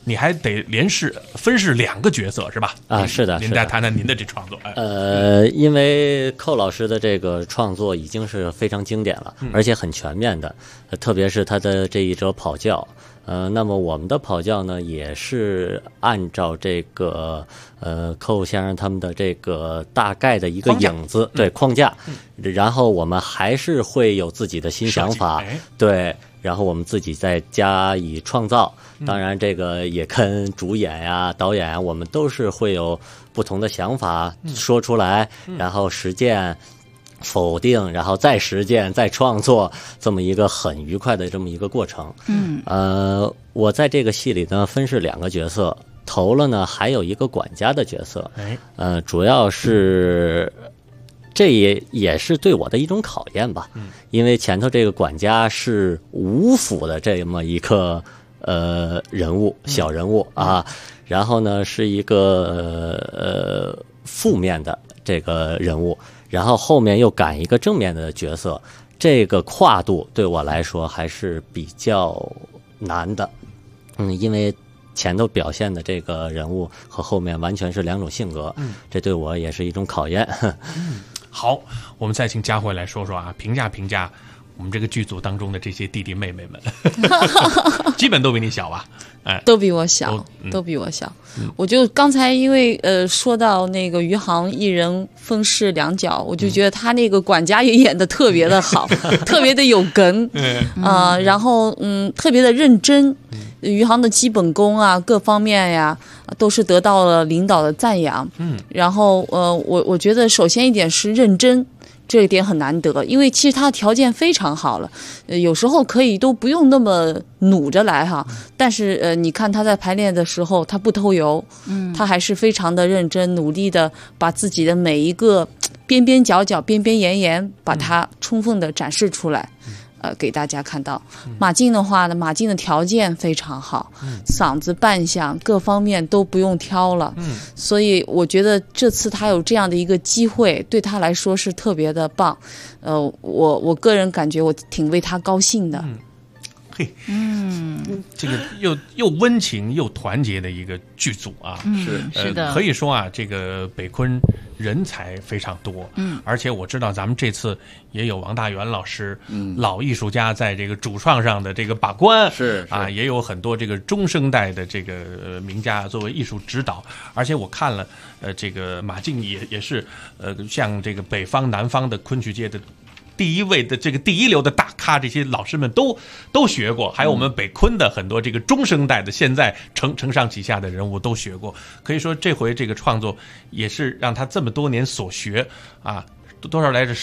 你还得分饰2个角色是吧？ 啊，是的。 您再谈谈您的这创作。 因为寇老师的这个创作已经是非常经典了，而且很全面的，特别是他的这一则跑教。那么我们的跑教呢，也是按照这个寇先生他们的这个大概的一个影子，对框架，然后我们还是会有自己的新想法，对，然后我们自己再加以创造。当然，这个也跟主演呀、导演呀，我们都是会有不同的想法说出来，然后实践。否定，然后再实践，再创作，这么一个很愉快的这么一个过程。我在这个戏里呢，分饰2个角色，投了呢还有一个管家的角色。主要是这也是对我的一种考验吧。因为前头这个管家是吴府的这么一个人物，小人物啊，然后呢是一个负面的这个人物。然后后面又赶一个正面的角色，这个跨度对我来说还是比较难的。因为前头表现的这个人物和后面完全是2种性格，这对我也是一种考验。 好，我们再请佳慧来说说啊，评价我们这个剧组当中的这些弟弟妹妹们，基本都比你小吧？ 都比我小，都比我小。我就刚才因为说到那个余杭一人分饰2角，我就觉得他那个管家也演得特别的好，特别的有梗，然后特别的认真。余杭的基本功啊，各方面呀，都是得到了领导的赞扬。然后我觉得首先一点是认真。这一点很难得，因为其实他条件非常好了，有时候可以都不用那么努着来哈。但是你看他在排练的时候，他不偷油，他还是非常的认真，努力的把自己的每一个边边角角、边边沿沿，把它充分的展示出来。给大家看到。马竞的话呢，马竞的条件非常好，嗓子扮相各方面都不用挑了，所以我觉得这次他有这样的一个机会，对他来说是特别的棒。我个人感觉我挺为他高兴的。 嘿，这个又温情又团结的一个剧组啊， 是的， 可以说啊，这个北昆人才非常多，而且我知道咱们这次也有王大元老师，老艺术家在这个主创上的这个把关， 是啊，也有很多这个中生代的这个名家作为艺术指导，而且我看了，这个马竞也是像这个北方南方的昆曲界的第一位的这个第一流的大咖，这些老师们都学过，还有我们北昆的很多这个中生代的现在承上启下的人物都学过。可以说这回这个创作也是让他这么多年所学啊，多少来着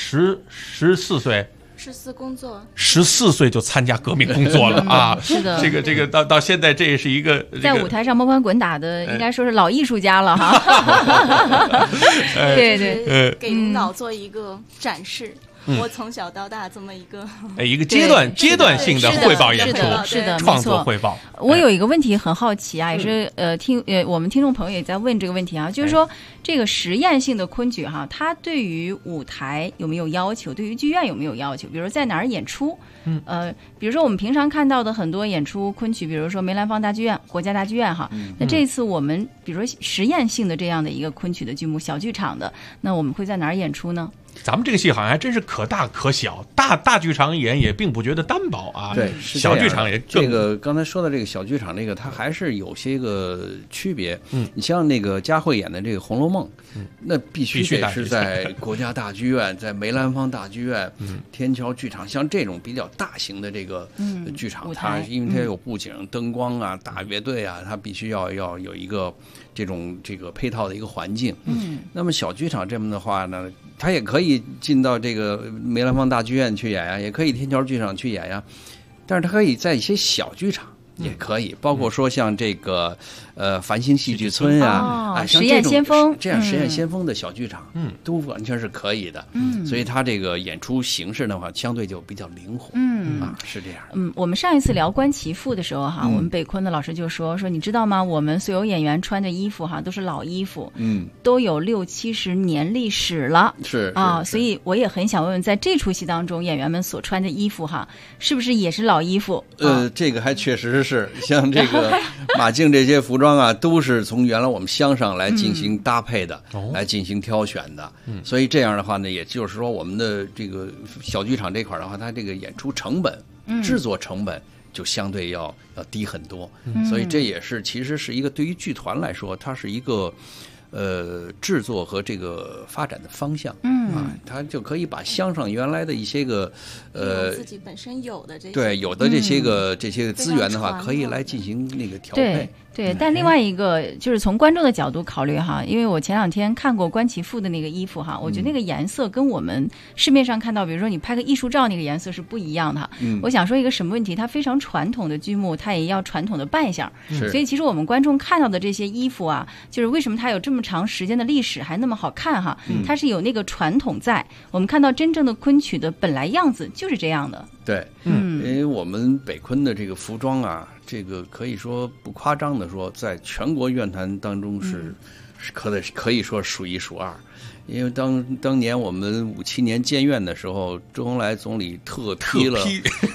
？14岁。 14工作 ，14岁就参加革命工作了啊！ 是的， 这个到现在这也是一个在舞台上摸爬滚打的，应该说是老艺术家了哈。对对， 给领导做一个展示。我从小到大这么一个阶段性的汇报演出， 是的， 创作汇报。 我有一个问题很好奇啊，也是我们听众朋友也在问这个问题啊，就是说这个实验性的昆曲哈，它对于舞台有没有要求？对于剧院有没有要求？比如在哪儿演出？比如说我们平常看到的很多演出昆曲，比如说梅兰芳大剧院、国家大剧院哈，那这次我们比如说实验性的这样的一个昆曲的剧目，小剧场的，那我们会在哪儿演出呢？ 咱们这个戏好像还真是可大可小，大剧场演也并不觉得单薄啊。 对， 小剧场也这个刚才说的这个小剧场这个，它还是有些个区别。你像那个佳慧演的这个《红楼梦》，那必须得是在国家大剧院，在梅兰芳大剧院、天桥剧场，像这种比较大型的这个剧场，它因为它有布景、灯光啊、大乐队啊，它必须要有一个这个配套的一个环境。那么小剧场这么的话呢，它也可以进到这个梅兰芳大剧院去演呀，也可以天桥剧场去演呀，但是它可以在一些小剧场也可以，包括说像这个繁星戏剧村呀， 实验先锋这样实验先锋的小剧场，都完全是可以的。所以它这个演出形式的话，相对就比较灵活。 是这样。 我们上一次聊观其父的时候哈，我们北昆的老师就说你知道吗？我们所有演员穿的衣服哈都是老衣服，都有60-70年历史了， 是所以我也很想问问，在这出戏当中，演员们所穿的衣服哈，是不是也是老衣服？ 这个还确实是，像这个马竞这些服装啊，都是从原来我们乡上来进行搭配的，来进行挑选的。所以这样的话呢，也就是说我们的这个小剧场这块的话，它这个演出成本、制作成本就相对要低很多。所以这也是其实是一个对于剧团来说，它是一个制作和这个发展的方向。它就可以把乡上原来的一些个自己本身有的这些对有的这些个资源的话，可以来进行那个调配。 对，但另外一个就是从观众的角度考虑哈，因为我前2天看过关其父的那个衣服哈，我觉得那个颜色跟我们市面上看到，比如说你拍个艺术照那个颜色是不一样的。我想说一个什么问题？它非常传统的剧目，它也要传统的扮相，所以其实我们观众看到的这些衣服啊，就是为什么它有这么长时间的历史还那么好看哈？它是有那个传统在。我们看到真正的昆曲的本来样子就是这样的。 对，因为我们北昆的这个服装啊，这个可以说不夸张的说，在全国院团当中是可以说数一数二。因为当年我们57年建院的时候，周恩来总理特批了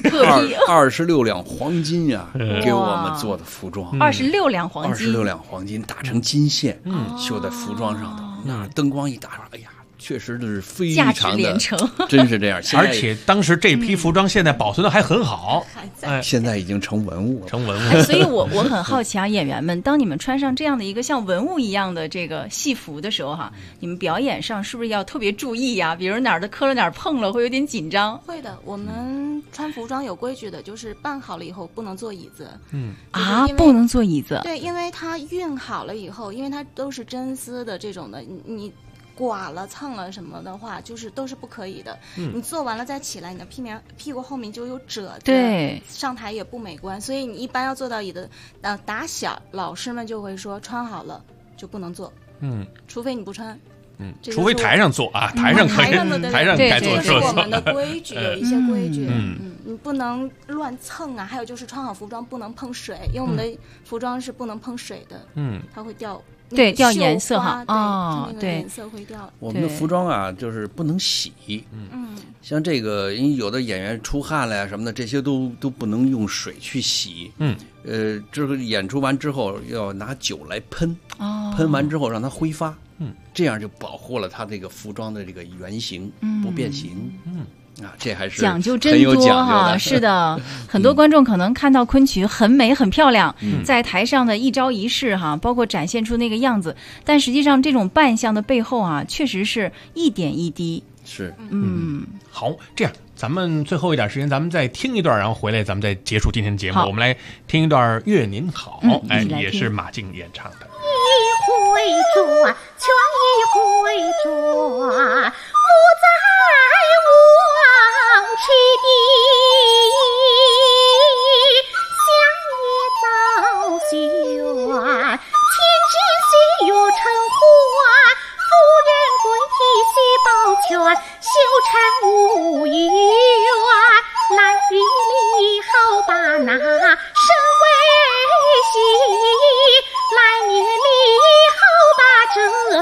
26两黄金呀，给我们做的服装。 26两黄金 ，26两黄金打成金线，绣在服装上头。那灯光一打，哎呀！确实是非常的，真是这样。 而且当时这批服装现在保存的还很好， 现在已经成文物了。 所以我很好奇啊，演员们，当你们穿上这样的一个像文物一样的这个戏服的时候哈，你们表演上是不是要特别注意呀？比如哪儿的磕了哪儿碰了，会有点紧张。 会的，我们穿服装有规矩的，就是办好了以后不能坐椅子。 不能坐椅子。 对，因为它熨好了以后，因为它都是真丝的这种的，你刮了蹭了什么的话，就是都是不可以的。你做完了再起来，你的屁股后面就有褶子， 对， 上台也不美观。所以你一般要坐到椅子，打小老师们就会说穿好了就不能坐，除非你不穿。 除非台上坐啊，台上可以，台上该坐这是我们的规矩，有一些规矩。你不能乱蹭啊。还有就是穿好服装不能碰水，因为我们的服装是不能碰水的，它会掉。 对，掉颜色哈， 对，颜色会掉。 我们的服装啊，就是不能洗。像这个，因为有的演员出汗了呀什么的，这些都不能用水去洗。这个演出完之后要拿酒来喷，喷完之后让它挥发，这样就保护了它这个服装的这个原型不变形。这还是讲究真多哈，是的，很多观众可能看到昆曲很美很漂亮，在台上的一招一式哈，包括展现出那个样子，但实际上这种扮相的背后啊，确实是一点一滴。 是， 好，这样咱们最后一点时间，咱们再听一段，然后回来咱们再结束今天的节目。我们来听一段《月您好》，也是马竞演唱的。 一回转，全一回转，不在望去地，乡野早选，千金岁月成花，夫人归体喜保全，修成无怨，来日里好把那身为喜，来年里好把这姻缘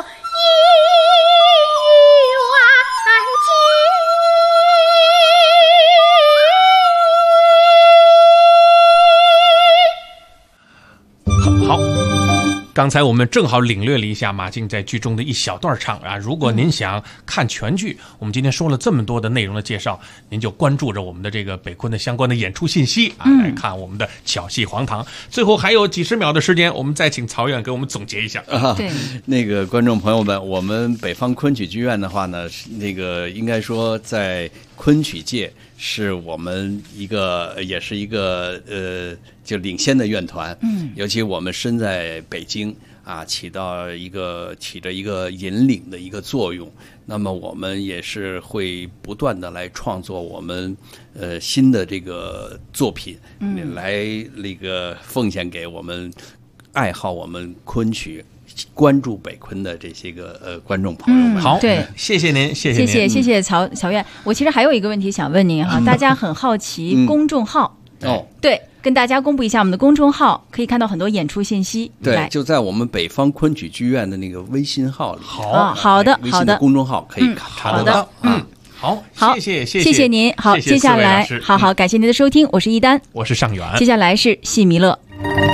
结。好，刚才我们正好领略了一下马竞在剧中的一小段唱啊。如果您想看全剧，我们今天说了这么多的内容的介绍，您就关注着我们的这个北昆的相关的演出信息啊，来看我们的巧戏黄堂。最后还有几十秒的时间，我们再请曹院给我们总结一下。 对， 那个观众朋友们，我们北方昆曲剧院的话呢，那个应该说在昆曲界是我们也是一个就领先的院团。尤其我们身在北京啊，起着一个引领的一个作用。那么我们也是会不断的来创作我们新的这个作品，来那个奉献给我们爱好我们昆曲、关注北昆的这些个观众朋友们。 好， 对， 谢谢您，谢谢您， 谢谢曹院。我其实还有一个问题想问您哈，大家很好奇公众号对。跟大家公布一下我们的公众号，可以看到很多演出信息。 对，就在我们北方昆曲剧院的那个微信号里。 好的， 微信的公众号可以查得到。 好，谢谢您。好，接下来好，感谢您的收听，我是一丹， 我是尚元。 接下来是戏弥勒。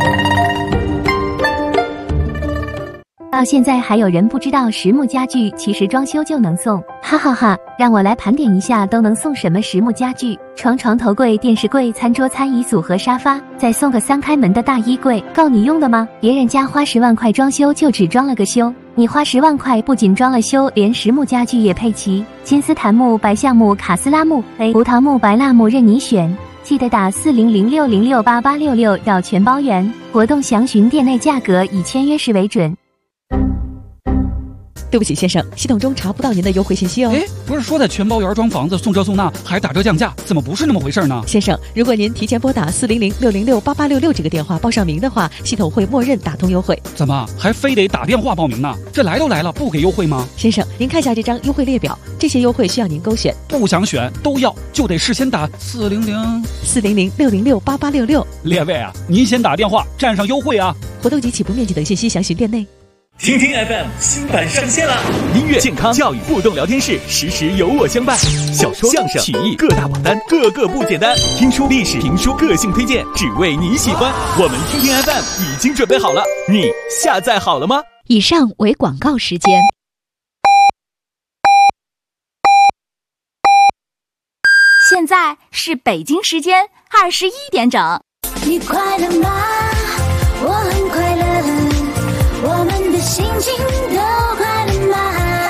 到现在还有人不知道实木家具其实装修就能送，哈哈哈！让我来盘点一下都能送什么实木家具：床、头柜、电视柜、餐桌、餐椅组和沙发，再送个3开门的大衣柜，够你用的吗？别人家花10万块装修就只装了个修，你花10万块不仅装了修，连实木家具也配齐，金丝檀木、白橡木、卡斯拉木、胡桃木、白蜡木任你选。记得打4006068866绕全包圆，活动详询店内价格，以签约时为准。 对不起，先生，系统中查不到您的优惠信息哦。 不是说在全包圆装房子送这送那还打折降价，怎么不是那么回事呢？ 先生，如果您提前拨打400-606-8866这个电话报上名的话，系统会默认打通优惠。 怎么还非得打电话报名呢？这来都来了，不给优惠吗？ 先生，您看一下这张优惠列表，这些优惠需要您勾选。 不想选都要，就得事先打 400-606-8866。 列位啊，您先打电话占上优惠啊！ 活动及起步面积等信息详询店内。 听听 FM 新版上线了，音乐、健康、教育、互动聊天室，时时有我相伴。小说、相声、曲艺各大榜单，个个不简单。听书、历史、评书、个性推荐，只为你喜欢。我们听听 FM 已经准备好了，你下载好了吗？ 以上为广告时间。现在是北京时间21点整。 你快乐吗？我很快乐。我们的心情都快乐吗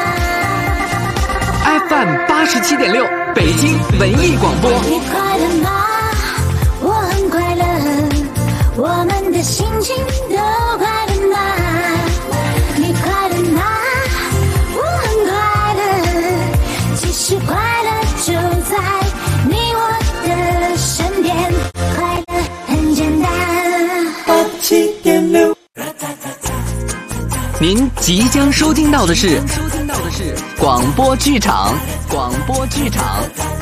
？FM 87.6，北京文艺广播。 你快乐吗？我很快乐。我们的心情都快乐吗？你快乐吗？我很快乐。其实快乐就在你我的身边，快乐很简单。87.6。 您即将收听到的是广播剧场。